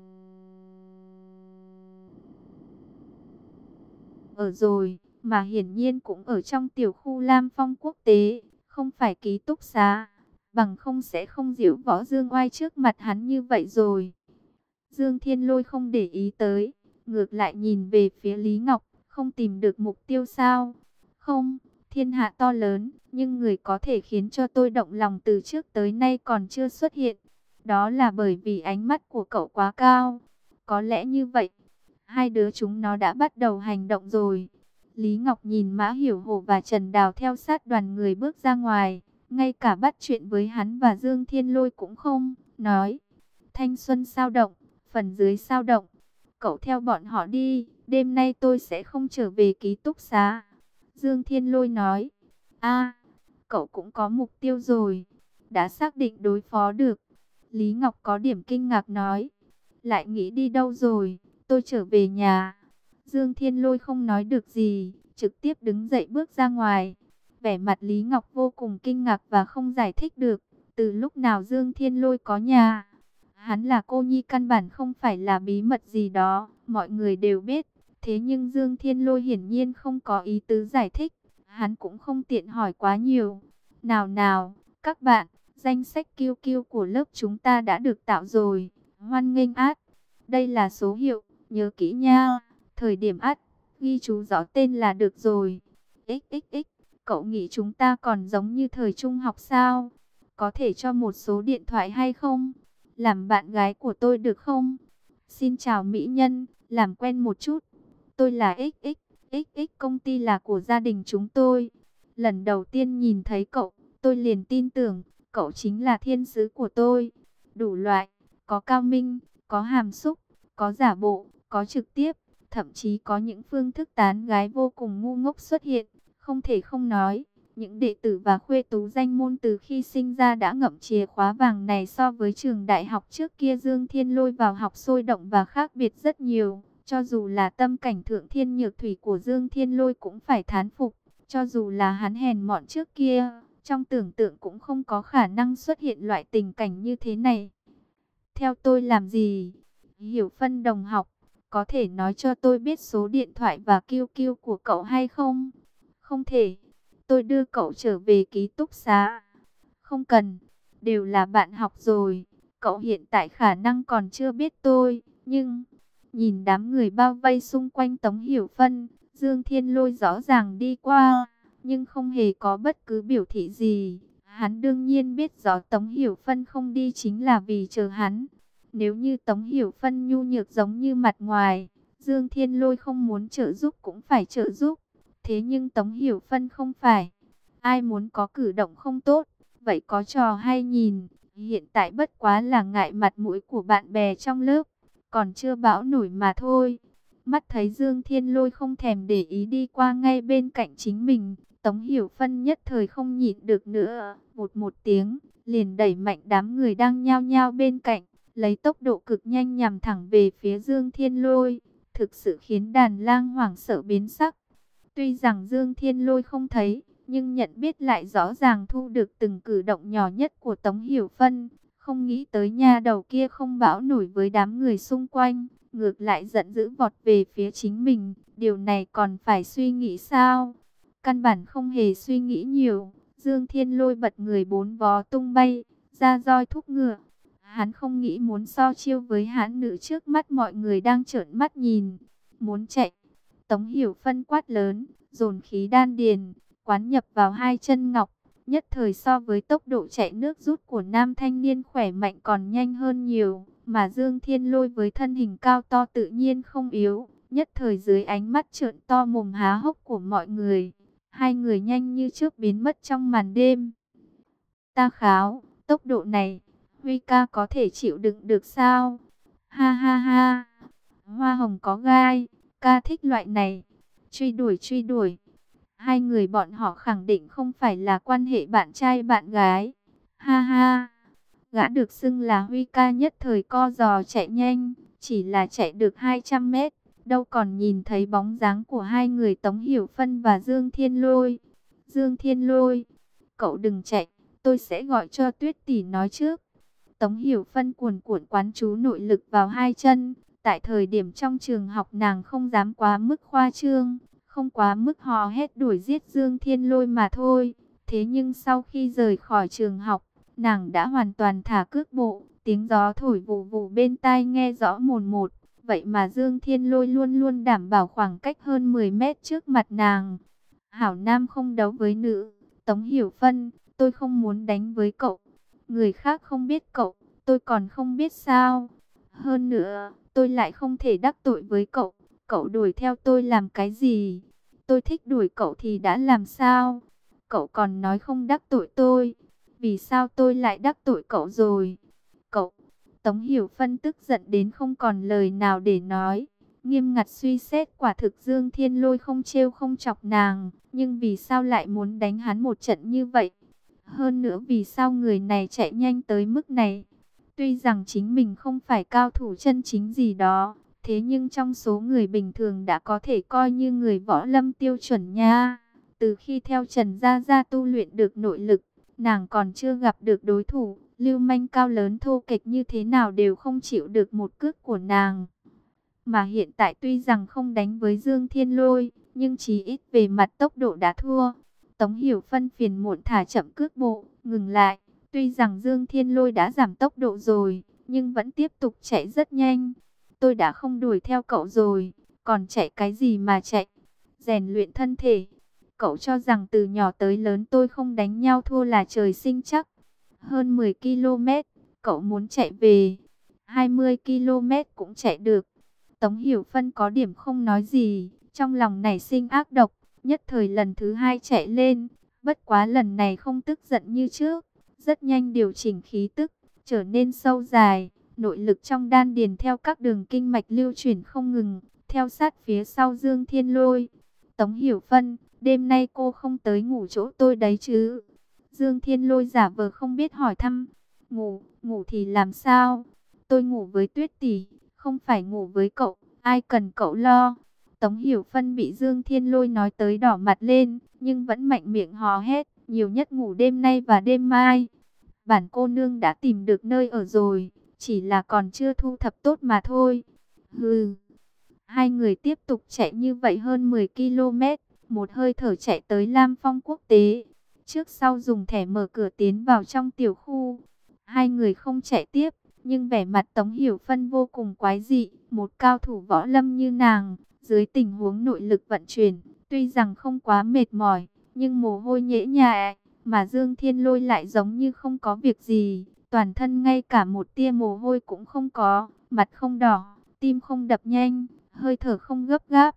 S1: ở rồi, mà hiển nhiên cũng ở trong tiểu khu Lam Phong quốc tế, không phải ký túc xá, bằng không sẽ không giễu võ Dương Oai trước mặt hắn như vậy rồi. Dương Thiên Lôi không để ý tới, ngược lại nhìn về phía Lý Ngọc, không tìm được mục tiêu sao? Không, thiên hạ to lớn, nhưng người có thể khiến cho tôi động lòng từ trước tới nay còn chưa xuất hiện. Đó là bởi vì ánh mắt của cậu quá cao. Có lẽ như vậy, hai đứa chúng nó đã bắt đầu hành động rồi. Lý Ngọc nhìn Mã Hiểu Hổ và Trần Đào theo sát đoàn người bước ra ngoài, ngay cả bắt chuyện với hắn và Dương Thiên Lôi cũng không, nói. Thanh xuân sao động, phần dưới sao động. Cậu theo bọn họ đi, đêm nay tôi sẽ không trở về ký túc xá. Dương Thiên Lôi nói. A, cậu cũng có mục tiêu rồi, đã xác định đối phó được. Lý Ngọc có điểm kinh ngạc nói. Lại nghĩ đi đâu rồi? Tôi trở về nhà. Dương Thiên Lôi không nói được gì, trực tiếp đứng dậy bước ra ngoài. Vẻ mặt Lý Ngọc vô cùng kinh ngạc và không giải thích được. Từ lúc nào Dương Thiên Lôi có nhà? Hắn là cô nhi căn bản không phải là bí mật gì đó, mọi người đều biết. Thế nhưng Dương Thiên Lôi hiển nhiên không có ý tứ giải thích. Hắn cũng không tiện hỏi quá nhiều. Nào nào, các bạn, danh sách kiu kiu của lớp chúng ta đã được tạo rồi. Hoan nghênh át. Đây là số hiệu, nhớ kỹ nha. Thời điểm át, ghi chú rõ tên là được rồi. ích ích ích, cậu nghĩ chúng ta còn giống như thời trung học sao? Có thể cho một số điện thoại hay không? Làm bạn gái của tôi được không? Xin chào mỹ nhân, làm quen một chút. Tôi là ích ích, ích ích công ty là của gia đình chúng tôi. Lần đầu tiên nhìn thấy cậu, tôi liền tin tưởng, cậu chính là thiên sứ của tôi. Đủ loại, có cao minh, có hàm xúc, có giả bộ, có trực tiếp, thậm chí có những phương thức tán gái vô cùng ngu ngốc xuất hiện. Không thể không nói, những đệ tử và khuê tú danh môn từ khi sinh ra đã ngậm chìa khóa vàng này so với trường đại học trước kia Dương Thiên Lôi vào học sôi động và khác biệt rất nhiều. Cho dù là tâm cảnh thượng thiên nhược thủy của Dương Thiên Lôi cũng phải thán phục. Cho dù là hắn hèn mọn trước kia, trong tưởng tượng cũng không có khả năng xuất hiện loại tình cảnh như thế này. Theo tôi làm gì? Hiểu Phân đồng học, có thể nói cho tôi biết số điện thoại và kiu kiu của cậu hay không? Không thể. Tôi đưa cậu trở về ký túc xá. Không cần, đều là bạn học rồi. Cậu hiện tại khả năng còn chưa biết tôi, nhưng nhìn đám người bao vây xung quanh Tống Hiểu Phân, Dương Thiên Lôi rõ ràng đi qua, nhưng không hề có bất cứ biểu thị gì. Hắn đương nhiên biết rõ Tống Hiểu Phân không đi chính là vì chờ hắn. Nếu như Tống Hiểu Phân nhu nhược giống như mặt ngoài, Dương Thiên Lôi không muốn trợ giúp cũng phải trợ giúp. Thế nhưng Tống Hiểu Phân không phải. Ai muốn có cử động không tốt, vậy có trò hay nhìn. Hiện tại bất quá là ngại mặt mũi của bạn bè trong lớp. còn chưa bão nổi mà thôi. Mắt thấy Dương Thiên Lôi không thèm để ý đi qua ngay bên cạnh chính mình, Tống Hiểu Phân nhất thời không nhịn được nữa, một một tiếng, liền đẩy mạnh đám người đang nhao nhao bên cạnh, lấy tốc độ cực nhanh nhằm thẳng về phía Dương Thiên Lôi, thực sự khiến đàn lang hoảng sợ biến sắc. Tuy rằng Dương Thiên Lôi không thấy, nhưng nhận biết lại rõ ràng thu được từng cử động nhỏ nhất của Tống Hiểu Phân, không nghĩ tới nha đầu kia không bão nổi với đám người xung quanh, ngược lại giận dữ vọt về phía chính mình, điều này còn phải suy nghĩ sao? Căn bản không hề suy nghĩ nhiều, Dương Thiên Lôi bật người bốn vó tung bay, ra roi thúc ngựa. Hắn không nghĩ muốn so chiêu với hãn nữ trước mắt mọi người đang trợn mắt nhìn, muốn chạy. Tống Hiểu Phân quát lớn, dồn khí đan điền, quán nhập vào hai chân ngọc, nhất thời so với tốc độ chạy nước rút của nam thanh niên khỏe mạnh còn nhanh hơn nhiều, mà Dương Thiên Lôi với thân hình cao to tự nhiên không yếu, nhất thời dưới ánh mắt trợn to mồm há hốc của mọi người, hai người nhanh như chớp biến mất trong màn đêm. Ta kháo, tốc độ này, Huy ca có thể chịu đựng được sao? Ha ha ha, hoa hồng có gai, ca thích loại này, truy đuổi truy đuổi. Hai người bọn họ khẳng định không phải là quan hệ bạn trai bạn gái. Ha ha, gã được xưng là Huy ca nhất thời co giò chạy nhanh, chỉ là chạy được hai trăm mét, đâu còn nhìn thấy bóng dáng của hai người Tống Hiểu Phân và Dương Thiên Lôi. Dương Thiên Lôi, cậu đừng chạy, tôi sẽ gọi cho Tuyết tỷ nói trước. Tống Hiểu Phân cuồn cuộn quán chú nội lực vào hai chân, tại thời điểm trong trường học nàng không dám quá mức khoa trương, không quá mức hò hét đuổi giết Dương Thiên Lôi mà thôi. Thế nhưng sau khi rời khỏi trường học, nàng đã hoàn toàn thả cước bộ, tiếng gió thổi vù vù bên tai nghe rõ mồn một. Vậy mà Dương Thiên Lôi luôn luôn đảm bảo khoảng cách hơn mười mét trước mặt nàng. Hảo nam không đấu với nữ, Tống Hiểu Phân, tôi không muốn đánh với cậu. Người khác không biết cậu, tôi còn không biết sao. Hơn nữa, tôi lại không thể đắc tội với cậu. Cậu đuổi theo tôi làm cái gì? Tôi thích đuổi cậu thì đã làm sao? Cậu còn nói không đắc tội tôi. Vì sao tôi lại đắc tội cậu rồi? Cậu, Tống Hiểu Phân tức giận đến không còn lời nào để nói. Nghiêm ngặt suy xét, quả thực Dương Thiên Lôi không trêu không chọc nàng. Nhưng vì sao lại muốn đánh hắn một trận như vậy? Hơn nữa vì sao người này chạy nhanh tới mức này? Tuy rằng chính mình không phải cao thủ chân chính gì đó, thế nhưng trong số người bình thường đã có thể coi như người võ lâm tiêu chuẩn nha. Từ khi theo Trần Gia Gia tu luyện được nội lực, nàng còn chưa gặp được đối thủ, lưu manh cao lớn thô kệch như thế nào đều không chịu được một cước của nàng. Mà hiện tại tuy rằng không đánh với Dương Thiên Lôi, nhưng chí ít về mặt tốc độ đã thua. Tống Hiểu Phân phiền muộn thả chậm cước bộ, ngừng lại. Tuy rằng Dương Thiên Lôi đã giảm tốc độ rồi, nhưng vẫn tiếp tục chạy rất nhanh. Tôi đã không đuổi theo cậu rồi, còn chạy cái gì mà chạy? Rèn luyện thân thể. Cậu cho rằng từ nhỏ tới lớn tôi không đánh nhau thua là trời sinh chắc. Hơn mười ki lô mét, cậu muốn chạy về, hai mươi ki lô mét cũng chạy được. Tống Hiểu Phân có điểm không nói gì, trong lòng nảy sinh ác độc, nhất thời lần thứ hai chạy lên. Bất quá lần này không tức giận như trước, rất nhanh điều chỉnh khí tức, trở nên sâu dài, nội lực trong đan điền theo các đường kinh mạch lưu chuyển không ngừng, theo sát phía sau Dương Thiên Lôi. Tống Hiểu Phân, đêm nay cô không tới ngủ chỗ tôi đấy chứ? Dương Thiên Lôi giả vờ không biết hỏi thăm. Ngủ, ngủ thì làm sao? Tôi ngủ với Tuyết tỷ, không phải ngủ với cậu, ai cần cậu lo. Tống Hiểu Phân bị Dương Thiên Lôi nói tới đỏ mặt lên, nhưng vẫn mạnh miệng hò hét, nhiều nhất ngủ đêm nay và đêm mai. Bản cô nương đã tìm được nơi ở rồi, chỉ là còn chưa thu thập tốt mà thôi. Hừ. Hai người tiếp tục chạy như vậy hơn mười ki lô mét, một hơi thở chạy tới Lam Phong Quốc tế. Trước sau dùng thẻ mở cửa tiến vào trong tiểu khu. Hai người không chạy tiếp, nhưng vẻ mặt Tống Hiểu Phân vô cùng quái dị. Một cao thủ võ lâm như nàng, dưới tình huống nội lực vận chuyển, tuy rằng không quá mệt mỏi, nhưng mồ hôi nhễ nhại, mà Dương Thiên Lôi lại giống như không có việc gì, toàn thân ngay cả một tia mồ hôi cũng không có, mặt không đỏ, tim không đập nhanh, hơi thở không gấp gáp.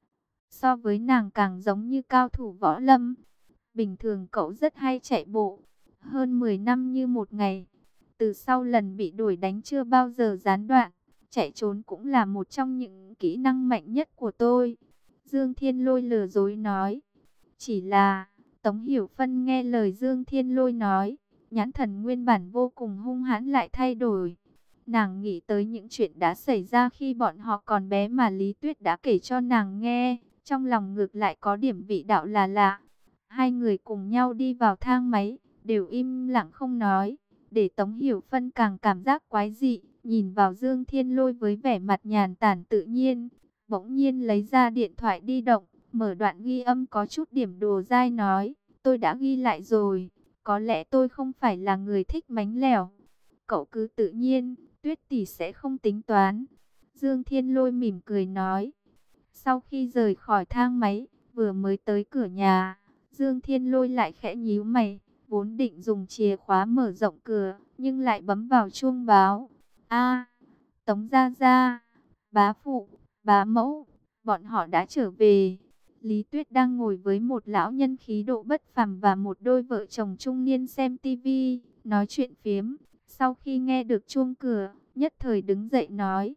S1: So với nàng càng giống như cao thủ võ lâm. Bình thường cậu rất hay chạy bộ, hơn mười năm như một ngày. Từ sau lần bị đuổi đánh chưa bao giờ gián đoạn, chạy trốn cũng là một trong những kỹ năng mạnh nhất của tôi. Dương Thiên Lôi lừa dối nói. Chỉ là, Tống Hiểu Phân nghe lời Dương Thiên Lôi nói, nhãn thần nguyên bản vô cùng hung hãn lại thay đổi. Nàng nghĩ tới những chuyện đã xảy ra khi bọn họ còn bé mà Lý Tuyết đã kể cho nàng nghe, trong lòng ngược lại có điểm vị đạo là lạ. Hai người cùng nhau đi vào thang máy, đều im lặng không nói, để Tống Hiểu Phân càng cảm giác quái dị, nhìn vào Dương Thiên Lôi với vẻ mặt nhàn tản tự nhiên, bỗng nhiên lấy ra điện thoại di động, mở đoạn ghi âm có chút điểm đùa dai nói, tôi đã ghi lại rồi, có lẽ tôi không phải là người thích mánh lèo. Cậu cứ tự nhiên, Tuyết tỷ sẽ không tính toán. Dương Thiên Lôi mỉm cười nói. Sau khi rời khỏi thang máy, vừa mới tới cửa nhà, Dương Thiên Lôi lại khẽ nhíu mày, vốn định dùng chìa khóa mở rộng cửa, nhưng lại bấm vào chuông báo. A, Tống Gia Gia, bá phụ, bá mẫu, bọn họ đã trở về. Lý Tuyết đang ngồi với một lão nhân khí độ bất phàm và một đôi vợ chồng trung niên xem tivi, nói chuyện phiếm. Sau khi nghe được chuông cửa, nhất thời đứng dậy nói.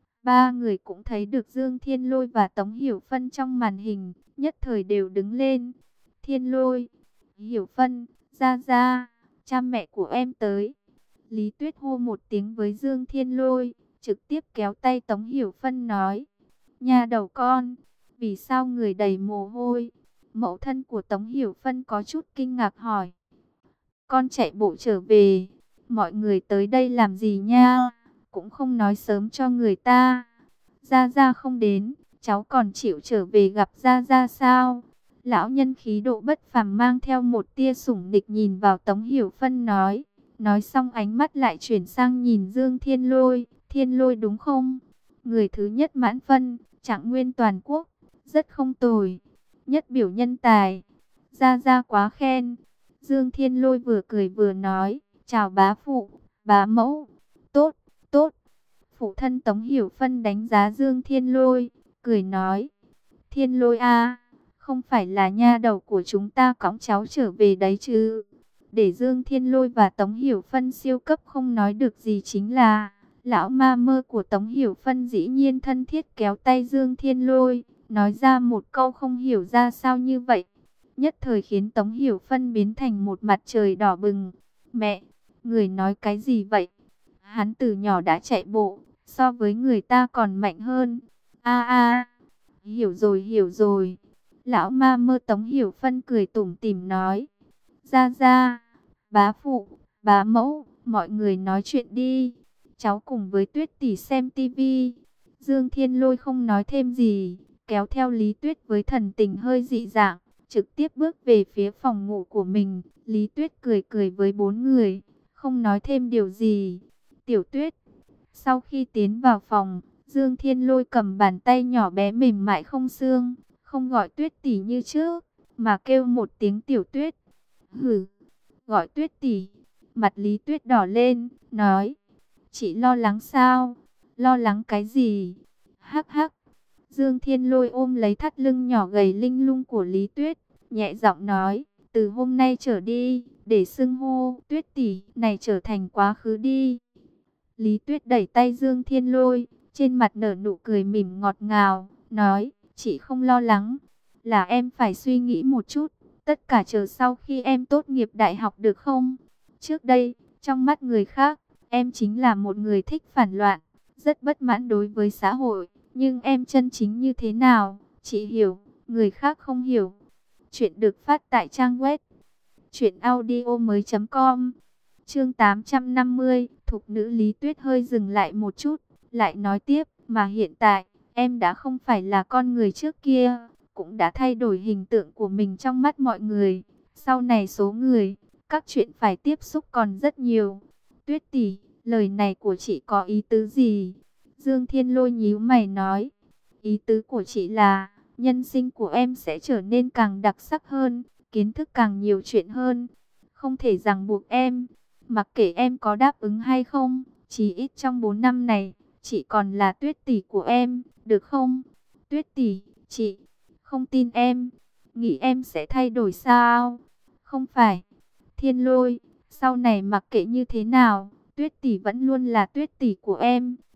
S1: Ba người cũng thấy được Dương Thiên Lôi và Tống Hiểu Phân trong màn hình, nhất thời đều đứng lên. Thiên Lôi, Hiểu Phân, Gia Gia, cha mẹ của em tới. Lý Tuyết hô một tiếng với Dương Thiên Lôi, trực tiếp kéo tay Tống Hiểu Phân nói. Nhà đầu con, vì sao người đầy mồ hôi? Mẫu thân của Tống Hiểu Phân có chút kinh ngạc hỏi. Con chạy bộ trở về, mọi người tới đây làm gì nha? Cũng không nói sớm cho người ta. Gia Gia không đến, cháu còn chịu trở về gặp Gia Gia sao? Lão nhân khí độ bất phàm mang theo một tia sủng nịch nhìn vào Tống Hiểu Phân nói. Nói xong ánh mắt lại chuyển sang nhìn Dương Thiên Lôi. Thiên Lôi đúng không? Người thứ nhất mãn phân, trạng nguyên toàn quốc, rất không tồi. Nhất biểu nhân tài. Gia Gia quá khen. Dương Thiên Lôi vừa cười vừa nói. Chào bá phụ, bá mẫu. Tốt, tốt. Phụ thân Tống Hiểu Phân đánh giá Dương Thiên Lôi, cười nói. Thiên Lôi a, không phải là nha đầu của chúng ta cõng cháu trở về đấy chứ. Để Dương Thiên Lôi và Tống Hiểu Phân siêu cấp không nói được gì chính là, lão ma mơ của Tống Hiểu Phân dĩ nhiên thân thiết kéo tay Dương Thiên Lôi, nói ra một câu không hiểu ra sao như vậy. Nhất thời khiến Tống Hiểu Phân biến thành một mặt trời đỏ bừng. Mẹ, người nói cái gì vậy? Hắn từ nhỏ đã chạy bộ, so với người ta còn mạnh hơn. A a, hiểu rồi hiểu rồi. Lão ma mơ Tống Hiểu Phân cười tủm tỉm nói. Gia Gia, bá phụ, bá mẫu, mọi người nói chuyện đi. Cháu cùng với Tuyết tỷ xem tivi. Dương Thiên Lôi không nói thêm gì, kéo theo Lý Tuyết với thần tình hơi dị dạng, trực tiếp bước về phía phòng ngủ của mình. Lý Tuyết cười cười với bốn người, không nói thêm điều gì. Tiểu Tuyết. Sau khi tiến vào phòng, Dương Thiên Lôi cầm bàn tay nhỏ bé mềm mại không xương, không gọi Tuyết tỷ như trước, mà kêu một tiếng Tiểu Tuyết. Hử, gọi Tuyết tỷ. Mặt Lý Tuyết đỏ lên, nói. Chị lo lắng sao? Lo lắng cái gì? Hắc hắc. Dương Thiên Lôi ôm lấy thắt lưng nhỏ gầy linh lung của Lý Tuyết, nhẹ giọng nói. Từ hôm nay trở đi, để xưng hô Tuyết tỷ này trở thành quá khứ đi. Lý Tuyết đẩy tay Dương Thiên Lôi, trên mặt nở nụ cười mỉm ngọt ngào, nói, chị không lo lắng, là em phải suy nghĩ một chút, tất cả chờ sau khi em tốt nghiệp đại học được không? Trước đây, trong mắt người khác, em chính là một người thích phản loạn, rất bất mãn đối với xã hội, nhưng em chân chính như thế nào, chị hiểu, người khác không hiểu. Chuyện được phát tại trang web truyện audio mới chấm com. Chương tám trăm năm mươi, thục nữ Lý Tuyết hơi dừng lại một chút, lại nói tiếp, mà hiện tại, em đã không phải là con người trước kia, cũng đã thay đổi hình tượng của mình trong mắt mọi người. Sau này số người, các chuyện phải tiếp xúc còn rất nhiều. Tuyết tỷ, lời này của chị có ý tứ gì? Dương Thiên Lôi nhíu mày nói, ý tứ của chị là, nhân sinh của em sẽ trở nên càng đặc sắc hơn, kiến thức càng nhiều chuyện hơn, không thể ràng buộc em. Mặc kệ em có đáp ứng hay không, chỉ ít trong bốn năm này, chị còn là Tuyết tỷ của em, được không? Tuyết tỷ, chị không tin em, nghĩ em sẽ thay đổi sao? Không phải. Thiên Lôi, sau này mặc kệ như thế nào, Tuyết tỷ vẫn luôn là Tuyết tỷ của em,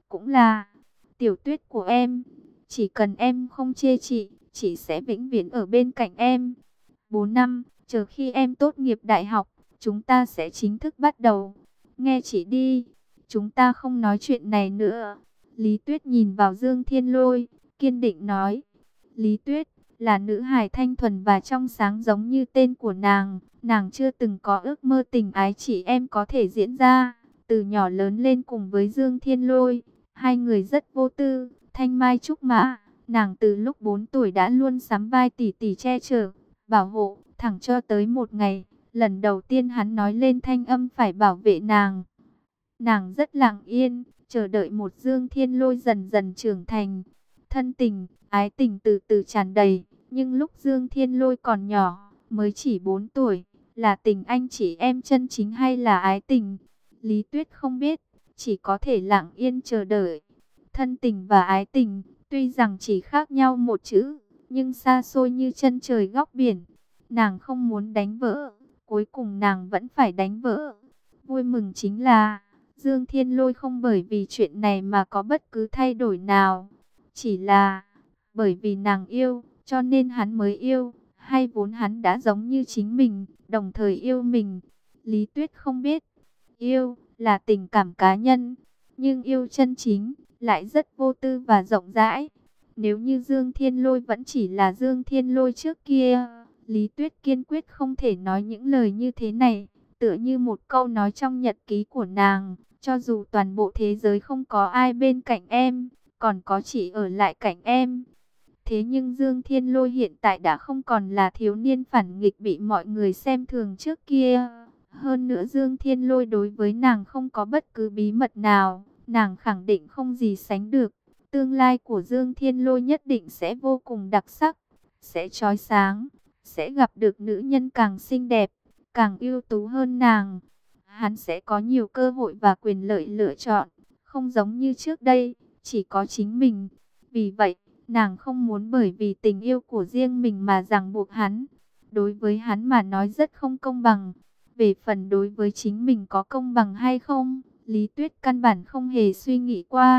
S1: cũng là tiểu tuyết của em. Chỉ cần em không chê chị, chị sẽ vĩnh viễn ở bên cạnh em. Bốn năm, chờ khi em tốt nghiệp đại học, chúng ta sẽ chính thức bắt đầu. Nghe chị đi, chúng ta không nói chuyện này nữa. Lý Tuyết nhìn vào Dương Thiên Lôi, kiên định nói. Lý Tuyết là nữ hài thanh thuần và trong sáng giống như tên của nàng. Nàng chưa từng có ước mơ tình ái chị em có thể diễn ra. Từ nhỏ lớn lên cùng với Dương Thiên Lôi, hai người rất vô tư, thanh mai trúc mã. Nàng từ lúc bốn tuổi đã luôn sắm vai tỷ tỷ che chở, bảo hộ, thẳng cho tới một ngày, lần đầu tiên hắn nói lên thanh âm phải bảo vệ nàng. Nàng rất lặng yên, chờ đợi một Dương Thiên Lôi dần dần trưởng thành. Thân tình, ái tình từ từ tràn đầy, nhưng lúc Dương Thiên Lôi còn nhỏ, mới chỉ bốn tuổi, là tình anh chị em chân chính hay là ái tình? Lý Tuyết không biết, chỉ có thể lặng yên chờ đợi. Thân tình và ái tình, tuy rằng chỉ khác nhau một chữ, nhưng xa xôi như chân trời góc biển. Nàng không muốn đánh vỡ, cuối cùng nàng vẫn phải đánh vỡ. Vui mừng chính là Dương Thiên Lôi không bởi vì chuyện này mà có bất cứ thay đổi nào. Chỉ là bởi vì nàng yêu, cho nên hắn mới yêu. Hay vốn hắn đã giống như chính mình, đồng thời yêu mình. Lý Tuyết không biết, yêu là tình cảm cá nhân, nhưng yêu chân chính lại rất vô tư và rộng rãi. Nếu như Dương Thiên Lôi vẫn chỉ là Dương Thiên Lôi trước kia, Lý Tuyết kiên quyết không thể nói những lời như thế này. Tựa như một câu nói trong nhật ký của nàng, cho dù toàn bộ thế giới không có ai bên cạnh em, còn có chỉ ở lại cạnh em. Thế nhưng Dương Thiên Lôi hiện tại đã không còn là thiếu niên phản nghịch bị mọi người xem thường trước kia. Hơn nữa Dương Thiên Lôi đối với nàng không có bất cứ bí mật nào, nàng khẳng định không gì sánh được. Tương lai của Dương Thiên Lôi nhất định sẽ vô cùng đặc sắc, sẽ chói sáng, sẽ gặp được nữ nhân càng xinh đẹp, càng ưu tú hơn nàng. Hắn sẽ có nhiều cơ hội và quyền lợi lựa chọn, không giống như trước đây, chỉ có chính mình. Vì vậy, nàng không muốn bởi vì tình yêu của riêng mình mà ràng buộc hắn. Đối với hắn mà nói rất không công bằng. Về phần đối với chính mình có công bằng hay không, Lý Tuyết căn bản không hề suy nghĩ qua.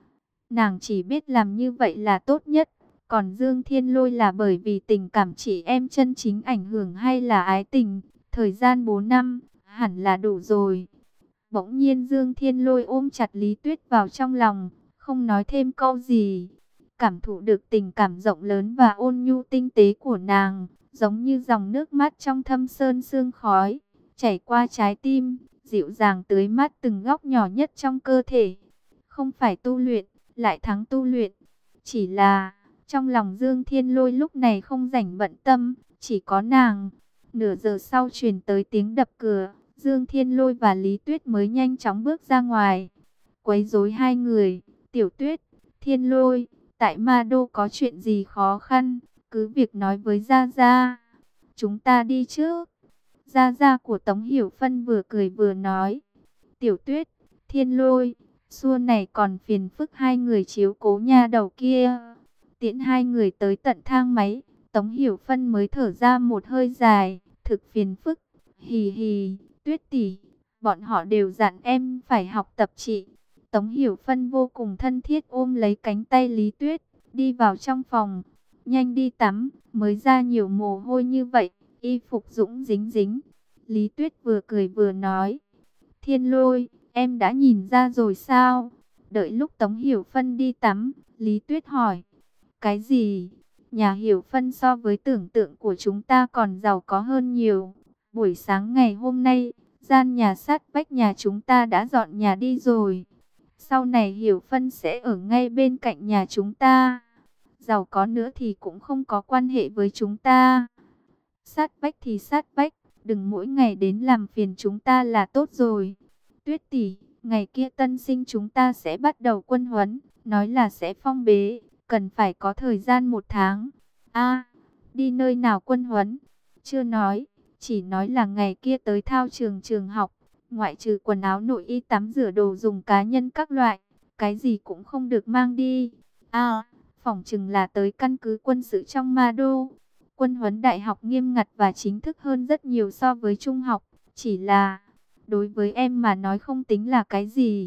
S1: Nàng chỉ biết làm như vậy là tốt nhất. Còn Dương Thiên Lôi là bởi vì tình cảm chị em chân chính ảnh hưởng hay là ái tình. Thời gian bốn năm, hẳn là đủ rồi. Bỗng nhiên Dương Thiên Lôi ôm chặt Lý Tuyết vào trong lòng, không nói thêm câu gì. Cảm thụ được tình cảm rộng lớn và ôn nhu tinh tế của nàng, giống như dòng nước mắt trong thâm sơn sương khói, chảy qua trái tim, dịu dàng tưới mát từng góc nhỏ nhất trong cơ thể. Không phải tu luyện, lại thắng tu luyện. Chỉ là, trong lòng Dương Thiên Lôi lúc này không rảnh bận tâm, chỉ có nàng. Nửa giờ sau truyền tới tiếng đập cửa, Dương Thiên Lôi và Lý Tuyết mới nhanh chóng bước ra ngoài. Quấy rối hai người, Tiểu Tuyết, Thiên Lôi, tại Ma Đô có chuyện gì khó khăn, cứ việc nói với Gia Gia. Chúng ta đi trước. Gia Gia của Tống Hiểu Phân vừa cười vừa nói. Tiểu Tuyết, Thiên Lôi, xua này còn phiền phức hai người chiếu cố nha đầu kia. Tiễn hai người tới tận thang máy, Tống Hiểu Phân mới thở ra một hơi dài, thực phiền phức. Hì hì, Tuyết tỷ, bọn họ đều dặn em phải học tập chị. Tống Hiểu Phân vô cùng thân thiết ôm lấy cánh tay Lý Tuyết, đi vào trong phòng. Nhanh đi tắm, mới ra nhiều mồ hôi như vậy, y phục dũng dính dính. Lý Tuyết vừa cười vừa nói. Thiên Lôi, em đã nhìn ra rồi sao? Đợi lúc Tống Hiểu Phân đi tắm, Lý Tuyết hỏi. Cái gì? Nhà Hiểu Phân so với tưởng tượng của chúng ta còn giàu có hơn nhiều. Buổi sáng ngày hôm nay, gian nhà sát vách nhà chúng ta đã dọn nhà đi rồi. Sau này Hiểu Phân sẽ ở ngay bên cạnh nhà chúng ta. Giàu có nữa thì cũng không có quan hệ với chúng ta. Sát vách thì sát vách, đừng mỗi ngày đến làm phiền chúng ta là tốt rồi. Tuyết tỷ, ngày kia tân sinh chúng ta sẽ bắt đầu quân huấn, nói là sẽ phong bế, cần phải có thời gian một tháng. A, đi nơi nào quân huấn? Chưa nói, chỉ nói là ngày kia tới thao trường trường học, ngoại trừ quần áo nội y tắm rửa đồ dùng cá nhân các loại, cái gì cũng không được mang đi. A, phỏng chừng là tới căn cứ quân sự trong Ma Đô. Quân huấn đại học nghiêm ngặt và chính thức hơn rất nhiều so với trung học, chỉ là đối với em mà nói không tính là cái gì.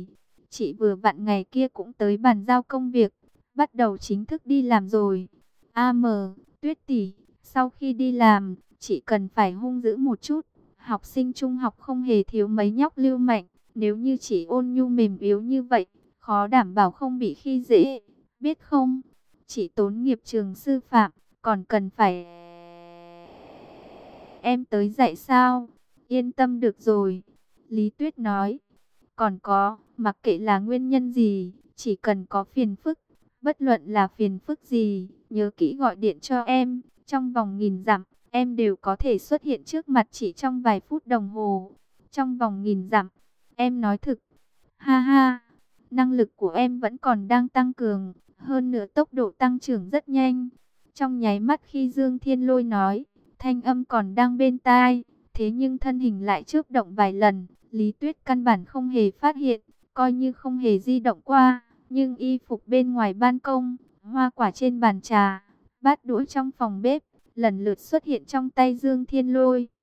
S1: Chị vừa vặn ngày kia cũng tới bàn giao công việc, bắt đầu chính thức đi làm rồi. A mờ, Tuyết tỷ, sau khi đi làm, chị cần phải hung dữ một chút. Học sinh trung học không hề thiếu mấy nhóc lưu manh. Nếu như chỉ ôn nhu mềm yếu như vậy, khó đảm bảo không bị khi dễ. Biết không, chỉ tốn nghiệp trường sư phạm, còn cần phải em tới dạy sao? Yên tâm được rồi, Lý Tuyết nói. Còn có, mặc kệ là nguyên nhân gì, chỉ cần có phiền phức, bất luận là phiền phức gì, nhớ kỹ gọi điện cho em. Trong vòng nghìn dặm, em đều có thể xuất hiện trước mặt chỉ trong vài phút đồng hồ. Trong vòng nghìn dặm, em nói thực. Ha ha, năng lực của em vẫn còn đang tăng cường, hơn nữa tốc độ tăng trưởng rất nhanh. Trong nháy mắt khi Dương Thiên Lôi nói, thanh âm còn đang bên tai, thế nhưng thân hình lại chớp động vài lần. Lý Tuyết căn bản không hề phát hiện, coi như không hề di động qua, nhưng y phục bên ngoài ban công, hoa quả trên bàn trà, bát đũa trong phòng bếp, lần lượt xuất hiện trong tay Dương Thiên Lôi.